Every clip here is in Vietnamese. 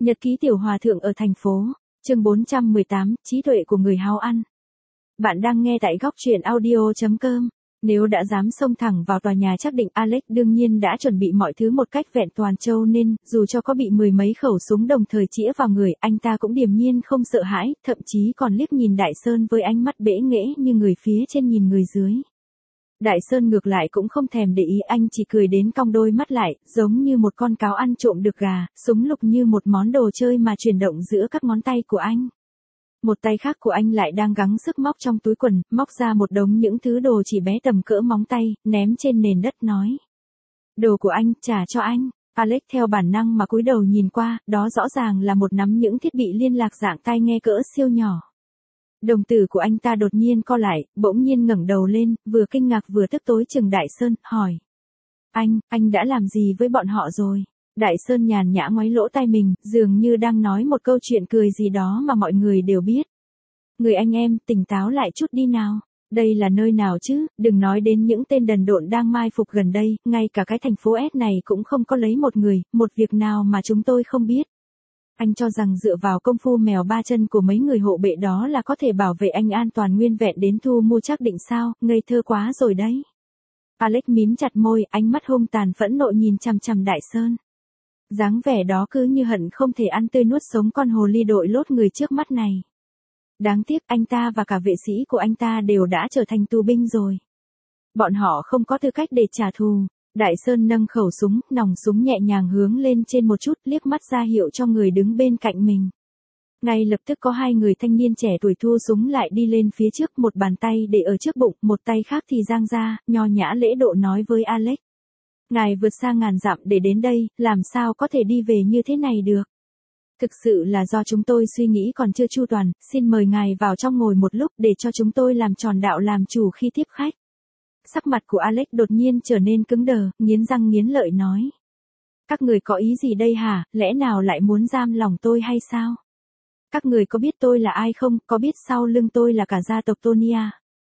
Nhật ký tiểu hòa thượng ở thành phố. Chương 418, trí tuệ của người háo ăn. Bạn đang nghe tại góc truyện audio.com. Nếu đã dám xông thẳng vào tòa nhà chắc định, Alex đương nhiên đã chuẩn bị mọi thứ một cách vẹn toàn châu nên, dù cho có bị mười mấy khẩu súng đồng thời chĩa vào người, anh ta cũng điềm nhiên không sợ hãi, thậm chí còn liếc nhìn Đại Sơn với ánh mắt bẽ nghễ như người phía trên nhìn người dưới. Đại Sơn ngược lại cũng không thèm để ý, anh chỉ cười đến cong đôi mắt lại, giống như một con cáo ăn trộm được gà, súng lục như một món đồ chơi mà chuyển động giữa các ngón tay của anh. Một tay khác của anh lại đang gắng sức móc trong túi quần, móc ra một đống những thứ đồ chỉ bé tầm cỡ móng tay, ném trên nền đất nói. Đồ của anh, trả cho anh. Alex theo bản năng mà cúi đầu nhìn qua, đó rõ ràng là một nắm những thiết bị liên lạc dạng tai nghe cỡ siêu nhỏ. Đồng tử của anh ta đột nhiên co lại, bỗng nhiên ngẩng đầu lên, vừa kinh ngạc vừa tức tối chừng Đại Sơn, hỏi. Anh đã làm gì với bọn họ rồi? Đại Sơn nhàn nhã ngoáy lỗ tai mình, dường như đang nói một câu chuyện cười gì đó mà mọi người đều biết. Người anh em, tỉnh táo lại chút đi nào. Đây là nơi nào chứ, đừng nói đến những tên đần độn đang mai phục gần đây, ngay cả cái thành phố S này cũng không có lấy một người, một việc nào mà chúng tôi không biết. Anh cho rằng dựa vào công phu mèo ba chân của mấy người hộ bệ đó là có thể bảo vệ anh an toàn nguyên vẹn đến thu mua chắc định sao, ngây thơ quá rồi đấy. Alex mím chặt môi, ánh mắt hung tàn phẫn nộ nhìn chằm chằm Đại Sơn. Dáng vẻ đó cứ như hận không thể ăn tươi nuốt sống con hồ ly đội lốt người trước mắt này. Đáng tiếc anh ta và cả vệ sĩ của anh ta đều đã trở thành tù binh rồi. Bọn họ không có tư cách để trả thù. Đại Sơn nâng khẩu súng, nòng súng nhẹ nhàng hướng lên trên một chút, liếc mắt ra hiệu cho người đứng bên cạnh mình. Ngay lập tức có hai người thanh niên trẻ tuổi thu súng lại đi lên phía trước, một bàn tay để ở trước bụng, một tay khác thì giang ra, nho nhã lễ độ nói với Alex. Ngài vượt xa ngàn dặm để đến đây, làm sao có thể đi về như thế này được? Thực sự là do chúng tôi suy nghĩ còn chưa chu toàn, xin mời ngài vào trong ngồi một lúc để cho chúng tôi làm tròn đạo làm chủ khi tiếp khách. Sắc mặt của Alex đột nhiên trở nên cứng đờ, nghiến răng nghiến lợi nói. Các người có ý gì đây hả, lẽ nào lại muốn giam lòng tôi hay sao? Các người có biết tôi là ai không, có biết sau lưng tôi là cả gia tộc Tonia?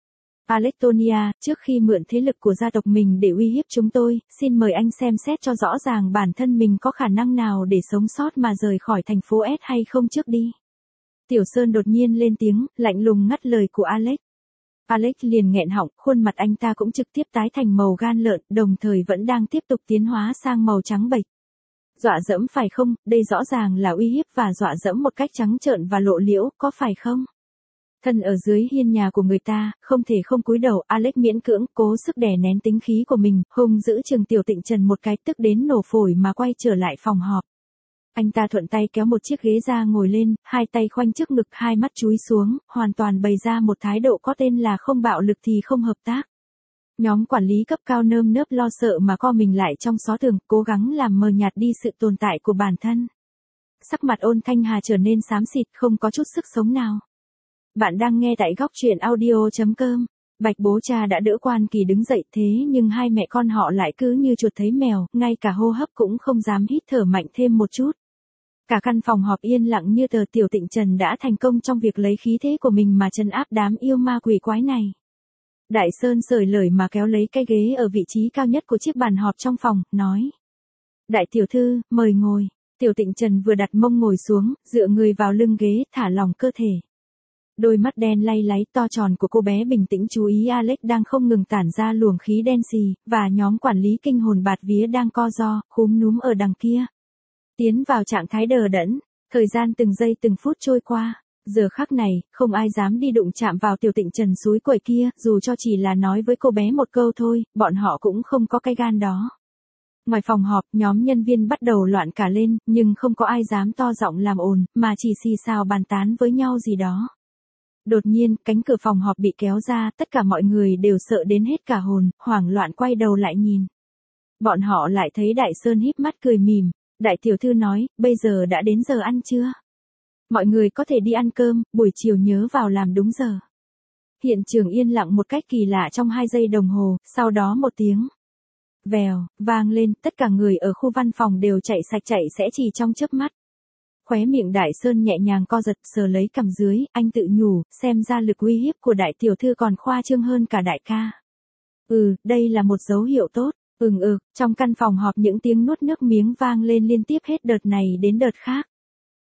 Alex Tonia, trước khi mượn thế lực của gia tộc mình để uy hiếp chúng tôi, xin mời anh xem xét cho rõ ràng bản thân mình có khả năng nào để sống sót mà rời khỏi thành phố S hay không trước đi. Tiểu Sơn đột nhiên lên tiếng, lạnh lùng ngắt lời của Alex. Alex liền nghẹn họng, khuôn mặt anh ta cũng trực tiếp tái thành màu gan lợn, đồng thời vẫn đang tiếp tục tiến hóa sang màu trắng bệch. Dọa dẫm phải không, đây rõ ràng là uy hiếp và dọa dẫm một cách trắng trợn và lộ liễu, có phải không? Thân ở dưới hiên nhà của người ta, không thể không cúi đầu, Alex miễn cưỡng, cố sức đè nén tính khí của mình, hung giữ chừng Tiểu Tịnh Trần một cái, tức đến nổ phổi mà quay trở lại phòng họp. Anh ta thuận tay kéo một chiếc ghế ra ngồi lên, hai tay khoanh trước ngực, hai mắt chúi xuống, hoàn toàn bày ra một thái độ có tên là không bạo lực thì không hợp tác. Nhóm quản lý cấp cao nơm nớp lo sợ mà co mình lại trong xó tường, cố gắng làm mờ nhạt đi sự tồn tại của bản thân. Sắc mặt Ôn Thanh Hà trở nên xám xịt, không có chút sức sống nào. Bạn đang nghe tại góc truyện audio.com. Bạch bố cha đã đỡ Quan Kỳ đứng dậy, thế nhưng hai mẹ con họ lại cứ như chuột thấy mèo, ngay cả hô hấp cũng không dám hít thở mạnh thêm một chút. Cả căn phòng họp yên lặng như tờ. Tiểu Tịnh Trần đã thành công trong việc lấy khí thế của mình mà trấn áp đám yêu ma quỷ quái này. Đại Sơn sởi lời mà kéo lấy cái ghế ở vị trí cao nhất của chiếc bàn họp trong phòng, nói. Đại tiểu thư, mời ngồi. Tiểu Tịnh Trần vừa đặt mông ngồi xuống, dựa người vào lưng ghế, thả lỏng cơ thể. Đôi mắt đen lay láy to tròn của cô bé bình tĩnh chú ý Alex đang không ngừng tản ra luồng khí đen xì, và nhóm quản lý kinh hồn bạt vía đang co ro, khúm núm ở đằng kia. Tiến vào trạng thái đờ đẫn, thời gian từng giây từng phút trôi qua, giờ khắc này, không ai dám đi đụng chạm vào Tiểu Tịnh Trần súi quẩy kia, dù cho chỉ là nói với cô bé một câu thôi, bọn họ cũng không có cái gan đó. Ngoài phòng họp, nhóm nhân viên bắt đầu loạn cả lên, nhưng không có ai dám to giọng làm ồn, mà chỉ xì xào bàn tán với nhau gì đó. Đột nhiên, cánh cửa phòng họp bị kéo ra, tất cả mọi người đều sợ đến hết cả hồn, hoảng loạn quay đầu lại nhìn. Bọn họ lại thấy Đại Sơn híp mắt cười mỉm. Đại tiểu thư nói, bây giờ đã đến giờ ăn chưa? Mọi người có thể đi ăn cơm, buổi chiều nhớ vào làm đúng giờ. Hiện trường yên lặng một cách kỳ lạ trong 2 giây đồng hồ, sau đó một tiếng vèo vang lên, tất cả người ở khu văn phòng đều chạy sạch chạy sẽ chỉ trong chớp mắt. Khóe miệng Đại Sơn nhẹ nhàng co giật, sờ lấy cằm dưới, anh tự nhủ, xem ra lực uy hiếp của đại tiểu thư còn khoa trương hơn cả đại ca. Đây là một dấu hiệu tốt. Trong căn phòng họp những tiếng nuốt nước miếng vang lên liên tiếp hết đợt này đến đợt khác.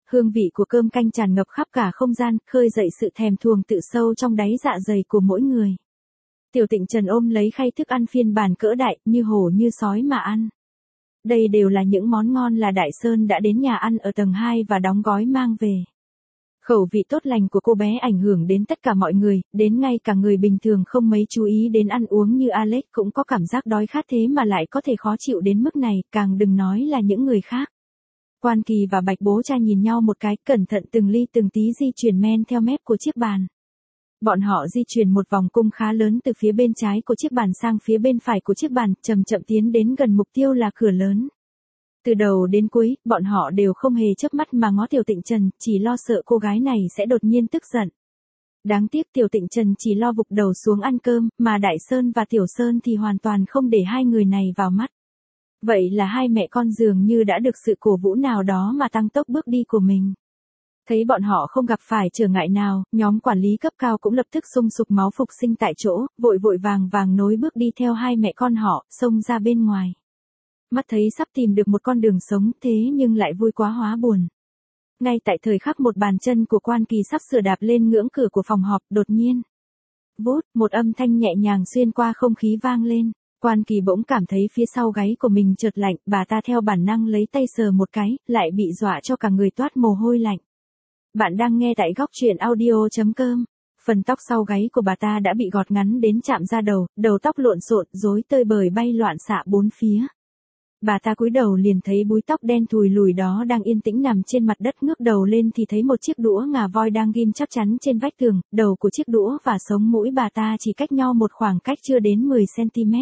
Hương vị của cơm canh tràn ngập khắp cả không gian, khơi dậy sự thèm thuồng tự sâu trong đáy dạ dày của mỗi người. Tiểu Tịnh Trần ôm lấy khay thức ăn phiên bản cỡ đại, như hổ như sói mà ăn. Đây đều là những món ngon là Đại Sơn đã đến nhà ăn ở tầng 2 và đóng gói mang về. Khẩu vị tốt lành của cô bé ảnh hưởng đến tất cả mọi người, đến ngay cả người bình thường không mấy chú ý đến ăn uống như Alex cũng có cảm giác đói khát thế mà lại có thể khó chịu đến mức này, càng đừng nói là những người khác. Quan Kỳ và Bạch Bố Cha nhìn nhau một cái, cẩn thận từng ly từng tí di chuyển men theo mép của chiếc bàn. Bọn họ di chuyển một vòng cung khá lớn từ phía bên trái của chiếc bàn sang phía bên phải của chiếc bàn, chậm chậm tiến đến gần mục tiêu là cửa lớn. Từ đầu đến cuối, bọn họ đều không hề chớp mắt mà ngó Tiểu Tịnh Trần, chỉ lo sợ cô gái này sẽ đột nhiên tức giận. Đáng tiếc Tiểu Tịnh Trần chỉ lo vụt đầu xuống ăn cơm, mà Đại Sơn và Tiểu Sơn thì hoàn toàn không để hai người này vào mắt. Vậy là hai mẹ con dường như đã được sự cổ vũ nào đó mà tăng tốc bước đi của mình. Thấy bọn họ không gặp phải trở ngại nào, nhóm quản lý cấp cao cũng lập tức sung sục máu phục sinh tại chỗ, vội vội vàng nối bước đi theo hai mẹ con họ, xông ra bên ngoài. Mắt thấy sắp tìm được một con đường sống, thế nhưng lại vui quá hóa buồn. Ngay tại thời khắc một bàn chân của Quan Kỳ sắp sửa đạp lên ngưỡng cửa của phòng họp, đột nhiên. Vút, một âm thanh nhẹ nhàng xuyên qua không khí vang lên. Quan Kỳ bỗng cảm thấy phía sau gáy của mình chợt lạnh, bà ta theo bản năng lấy tay sờ một cái, lại bị dọa cho cả người toát mồ hôi lạnh. Bạn đang nghe tại góc truyện audio.com. Phần tóc sau gáy của bà ta đã bị gọt ngắn đến chạm ra đầu, đầu tóc lộn xộn, rối tơi bời bay loạn xạ bốn phía. Bà ta cúi đầu liền thấy búi tóc đen thùi lùi đó đang yên tĩnh nằm trên mặt đất, ngước đầu lên thì thấy một chiếc đũa ngà voi đang ghim chắc chắn trên vách tường, đầu của chiếc đũa và sống mũi bà ta chỉ cách nhau một khoảng cách chưa đến 10 cm.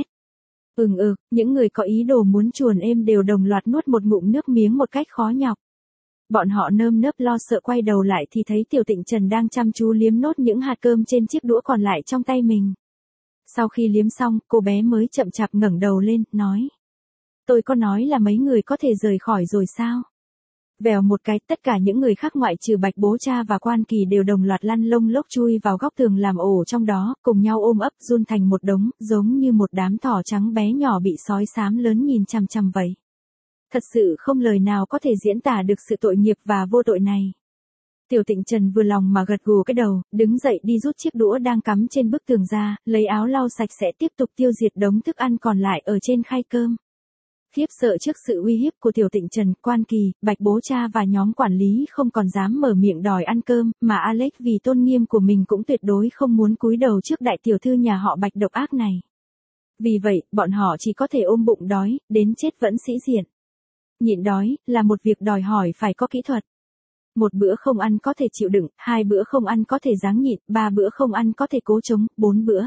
Những người có ý đồ muốn chuồn êm đều đồng loạt nuốt một ngụm nước miếng một cách khó nhọc. Bọn họ nơm nớp lo sợ quay đầu lại thì thấy Tiểu Tịnh Trần đang chăm chú liếm nốt những hạt cơm trên chiếc đũa còn lại trong tay mình. Sau khi liếm xong, cô bé mới chậm chạp ngẩng đầu lên, nói. Tôi có nói là mấy người có thể rời khỏi rồi sao? Vèo một cái, tất cả những người khác ngoại trừ Bạch Bố Cha và Quan Kỳ đều đồng loạt lăn lông lốc chui vào góc tường làm ổ trong đó, cùng nhau ôm ấp run thành một đống, giống như một đám thỏ trắng bé nhỏ bị sói xám lớn nhìn chằm chằm vậy. Thật sự không lời nào có thể diễn tả được sự tội nghiệp và vô tội này. Tiểu Tịnh Trần vừa lòng mà gật gù cái đầu, đứng dậy đi rút chiếc đũa đang cắm trên bức tường ra, lấy áo lau sạch sẽ tiếp tục tiêu diệt đống thức ăn còn lại ở trên khay cơm. Khiếp sợ trước sự uy hiếp của Tiểu Tịnh Trần, Quan Kỳ, Bạch Bố Cha và nhóm quản lý không còn dám mở miệng đòi ăn cơm, mà Alex vì tôn nghiêm của mình cũng tuyệt đối không muốn cúi đầu trước đại tiểu thư nhà họ Bạch độc ác này. Vì vậy, bọn họ chỉ có thể ôm bụng đói, đến chết vẫn sĩ diện. Nhịn đói, là một việc đòi hỏi phải có kỹ thuật. Một bữa không ăn có thể chịu đựng, 2 bữa không ăn có thể ráng nhịn, 3 bữa không ăn có thể cố chống, 4 bữa.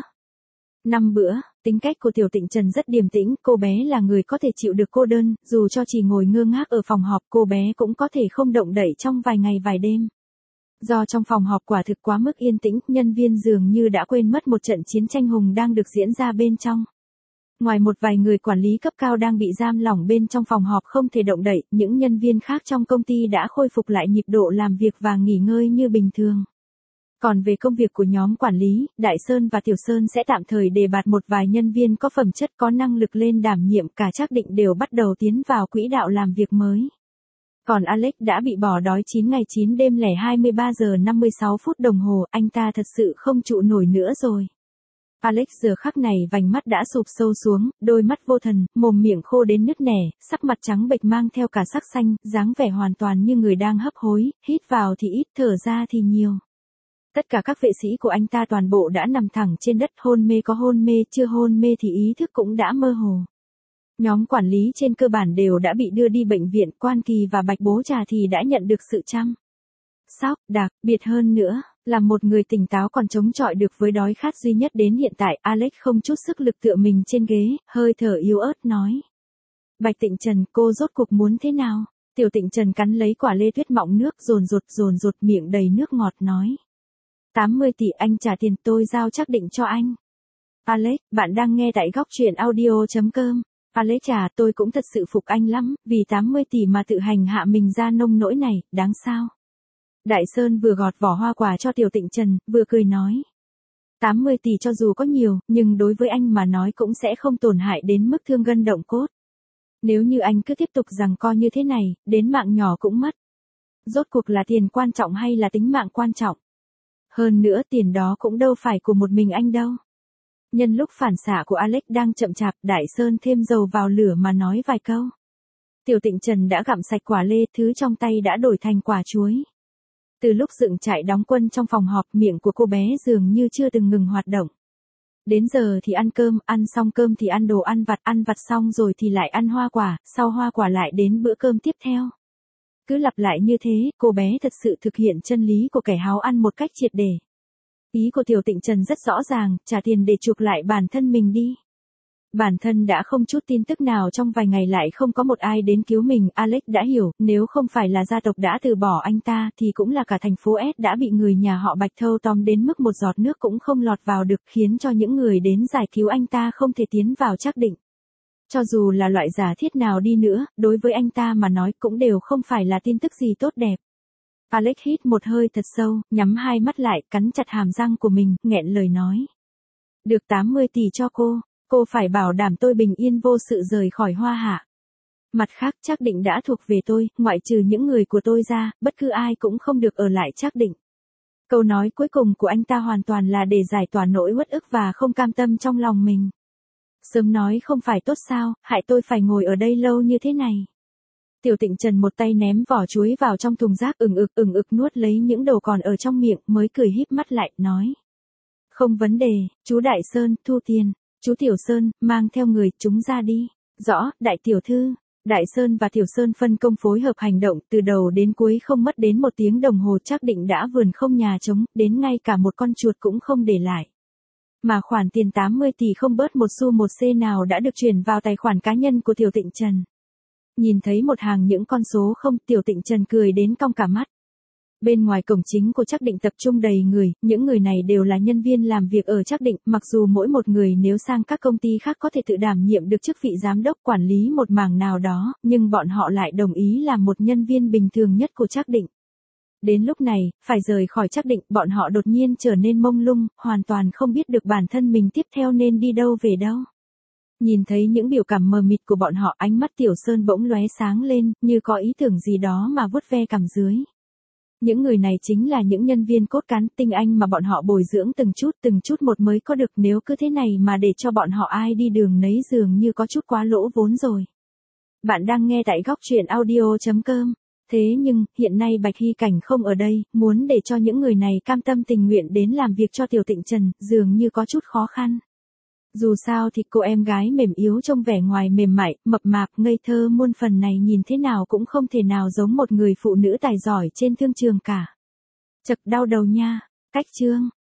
5 bữa, tính cách của Tiểu Tịnh Trần rất điềm tĩnh, cô bé là người có thể chịu được cô đơn, dù cho chỉ ngồi ngơ ngác ở phòng họp cô bé cũng có thể không động đậy trong vài ngày vài đêm. Do trong phòng họp quả thực quá mức yên tĩnh, nhân viên dường như đã quên mất một trận chiến tranh hùng đang được diễn ra bên trong. Ngoài một vài người quản lý cấp cao đang bị giam lỏng bên trong phòng họp không thể động đậy, những nhân viên khác trong công ty đã khôi phục lại nhịp độ làm việc và nghỉ ngơi như bình thường. Còn về công việc của nhóm quản lý, Đại Sơn và Tiểu Sơn sẽ tạm thời đề bạt một vài nhân viên có phẩm chất có năng lực lên đảm nhiệm, cả Trác Định đều bắt đầu tiến vào quỹ đạo làm việc mới. Còn Alex đã bị bỏ đói 9 ngày 9 đêm lẻ 23 giờ 56 phút đồng hồ, anh ta thật sự không trụ nổi nữa rồi. Alex giờ khắc này vành mắt đã sụp sâu xuống, đôi mắt vô thần, mồm miệng khô đến nứt nẻ, sắc mặt trắng bệch mang theo cả sắc xanh, dáng vẻ hoàn toàn như người đang hấp hối, hít vào thì ít, thở ra thì nhiều. Tất cả các vệ sĩ của anh ta toàn bộ đã nằm thẳng trên đất, hôn mê có hôn mê, chưa hôn mê thì ý thức cũng đã mơ hồ. Nhóm quản lý trên cơ bản đều đã bị đưa đi bệnh viện, Quan Kỳ và Bạch Bố Trà thì đã nhận được sự chăm sóc đặc biệt hơn nữa. Là một người tỉnh táo còn chống chọi được với đói khát duy nhất đến hiện tại, Alex không chút sức lực tựa mình trên ghế, hơi thở yếu ớt nói. Bạch Tịnh Trần, cô rốt cuộc muốn thế nào? Tiểu Tịnh Trần cắn lấy quả lê tuyết mọng nước dồn dột miệng đầy nước ngọt nói. 80 tỷ anh trả tiền tôi giao Trác Định cho anh. Alex, bạn đang nghe tại góc truyện audio.com. Alex trả tôi cũng thật sự phục anh lắm, vì 80 tỷ mà tự hành hạ mình ra nông nỗi này, đáng sao? Đại Sơn vừa gọt vỏ hoa quả cho Tiểu Tịnh Trần, vừa cười nói. 80 tỷ cho dù có nhiều, nhưng đối với anh mà nói cũng sẽ không tổn hại đến mức thương gân động cốt. Nếu như anh cứ tiếp tục giằng co như thế này, đến mạng nhỏ cũng mất. Rốt cuộc là tiền quan trọng hay là tính mạng quan trọng? Hơn nữa tiền đó cũng đâu phải của một mình anh đâu. Nhân lúc phản xạ của Alex đang chậm chạp, Đại Sơn thêm dầu vào lửa mà nói vài câu. Tiểu Tịnh Trần đã gặm sạch quả lê, thứ trong tay đã đổi thành quả chuối. Từ lúc dựng trại đóng quân trong phòng họp, miệng của cô bé dường như chưa từng ngừng hoạt động. Đến giờ thì ăn cơm, ăn xong cơm thì ăn đồ ăn vặt xong rồi thì lại ăn hoa quả, sau hoa quả lại đến bữa cơm tiếp theo. Cứ lặp lại như thế, cô bé thật sự thực hiện chân lý của kẻ háo ăn một cách triệt để. Ý của Tiểu Tịnh Trần rất rõ ràng, trả tiền để chuộc lại bản thân mình đi. Bản thân đã không chút tin tức nào trong vài ngày lại không có một ai đến cứu mình, Alex đã hiểu, nếu không phải là gia tộc đã từ bỏ anh ta thì cũng là cả thành phố S đã bị người nhà họ Bạch thâu tóm đến mức một giọt nước cũng không lọt vào được, khiến cho những người đến giải cứu anh ta không thể tiến vào Trác Định. Cho dù là loại giả thiết nào đi nữa, đối với anh ta mà nói cũng đều không phải là tin tức gì tốt đẹp. Alex hít một hơi thật sâu, nhắm hai mắt lại, cắn chặt hàm răng của mình, nghẹn lời nói. Được 80 tỷ cho cô phải bảo đảm tôi bình yên vô sự rời khỏi Hoa Hạ. Mặt khác, Trác Định đã thuộc về tôi, ngoại trừ những người của tôi ra, bất cứ ai cũng không được ở lại Trác Định. Câu nói cuối cùng của anh ta hoàn toàn là để giải tỏa nỗi uất ức và không cam tâm trong lòng mình. Sớm nói không phải tốt sao, hại tôi phải ngồi ở đây lâu như thế này. Tiểu Tịnh Trần một tay ném vỏ chuối vào trong thùng rác, ừng ực nuốt lấy những đồ còn ở trong miệng, mới cười híp mắt lại, nói. Không vấn đề, chú Đại Sơn, thu tiền. Chú Tiểu Sơn, mang theo người, chúng ra đi. Rõ, đại tiểu thư. Đại Sơn và Tiểu Sơn phân công phối hợp hành động, từ đầu đến cuối không mất đến 1 tiếng đồng hồ, Trác Định đã vườn không nhà trống, đến ngay cả một con chuột cũng không để lại. Mà khoản tiền 80 tỷ không bớt một xu một xê nào đã được chuyển vào tài khoản cá nhân của Tiểu Tịnh Trần. Nhìn thấy một hàng những con số không, Tiểu Tịnh Trần cười đến cong cả mắt. Bên ngoài cổng chính của Trác Định tập trung đầy người, những người này đều là nhân viên làm việc ở Trác Định, mặc dù mỗi một người nếu sang các công ty khác có thể tự đảm nhiệm được chức vị giám đốc quản lý một mảng nào đó, nhưng bọn họ lại đồng ý làm một nhân viên bình thường nhất của Trác Định. Đến lúc này, phải rời khỏi Trác Định, bọn họ đột nhiên trở nên mông lung, hoàn toàn không biết được bản thân mình tiếp theo nên đi đâu về đâu. Nhìn thấy những biểu cảm mờ mịt của bọn họ, ánh mắt Tiểu Sơn bỗng lóe sáng lên, như có ý tưởng gì đó mà vuốt ve cằm dưới. Những người này chính là những nhân viên cốt cán tinh anh mà bọn họ bồi dưỡng từng chút một mới có được, nếu cứ thế này mà để cho bọn họ ai đi đường nấy dường như có chút quá lỗ vốn rồi. Bạn đang nghe tại góc truyện audio.com. Thế nhưng, hiện nay Bạch Hy Cảnh không ở đây, muốn để cho những người này cam tâm tình nguyện đến làm việc cho Tiểu Tịnh Trần, dường như có chút khó khăn. Dù sao thì cô em gái mềm yếu trông vẻ ngoài mềm mại, mập mạp, ngây thơ muôn phần này nhìn thế nào cũng không thể nào giống một người phụ nữ tài giỏi trên thương trường cả. Chật đau đầu nha. Cách chương.